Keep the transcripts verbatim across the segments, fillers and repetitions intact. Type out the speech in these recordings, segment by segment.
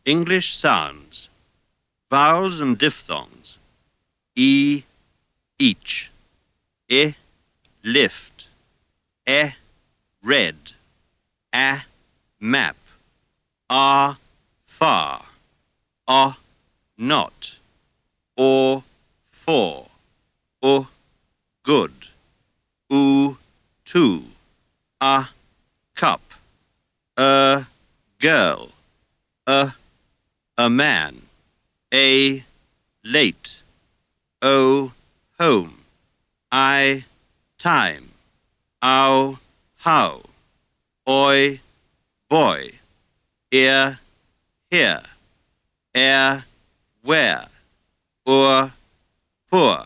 English sounds. Vowels and diphthongs. E, each. I, lift. E, red. A, map. R, far. O, not. Or, for. U, good. U, two. A, cup. A, girl. A, a man. A, late. O, home. I, time. Ow, how. Oi, boy. Ear, here. Air, where. Ur, poor.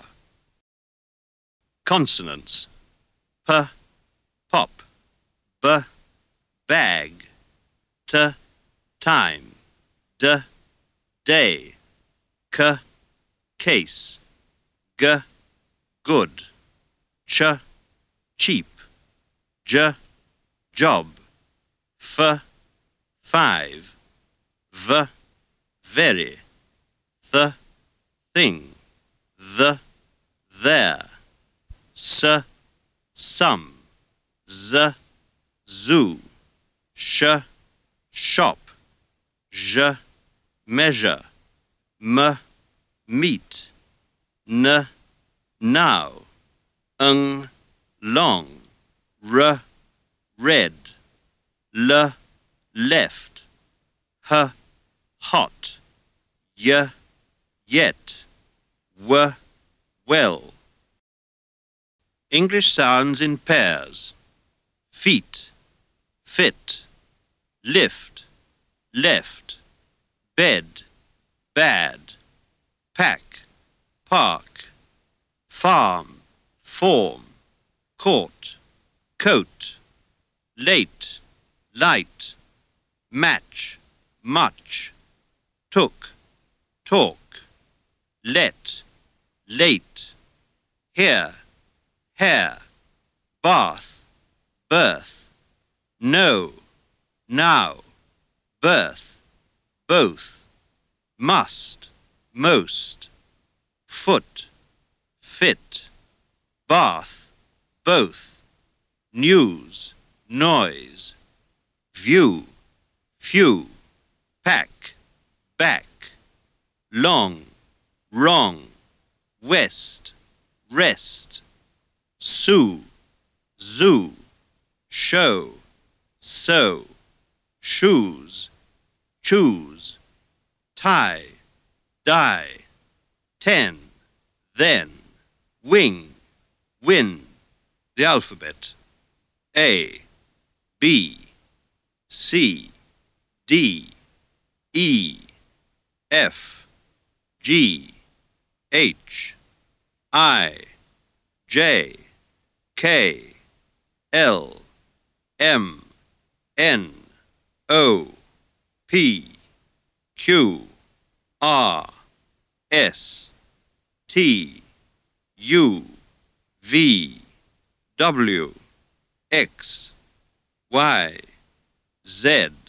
Consonants. P, pop. B, bag. T, time. D, day. K, case. G, good. Ch, cheap. J, job. F, five. V, very. Th, thing. The, there. S, some. Z, zoo. Sh, shop. J, measure. M, meet. N, now. Ng, long. R, red. L, left. H, hot. Y, yet. W, well. English sounds in pairs. Feet, fit. Lift, left. Bed, bad. Pack, park. Farm, form. Court, coat. Late, light. Match, much. Took, talk. Let, late. Here, hair. Bath, birth. No, now. Birth, both. Must, most. Foot, fit. Bath, both. News, noise. View, few. Pack, back. Long, wrong. West, rest. Sue, zoo. Show, so. Shoes, choose. Tie, die. Ten, then. Wing, win. The alphabet. A, B, C, D, E, F, G, H, I, J, K, L, M, N, O, P, Q, R, S, T, U, V, W, X, Y, Z.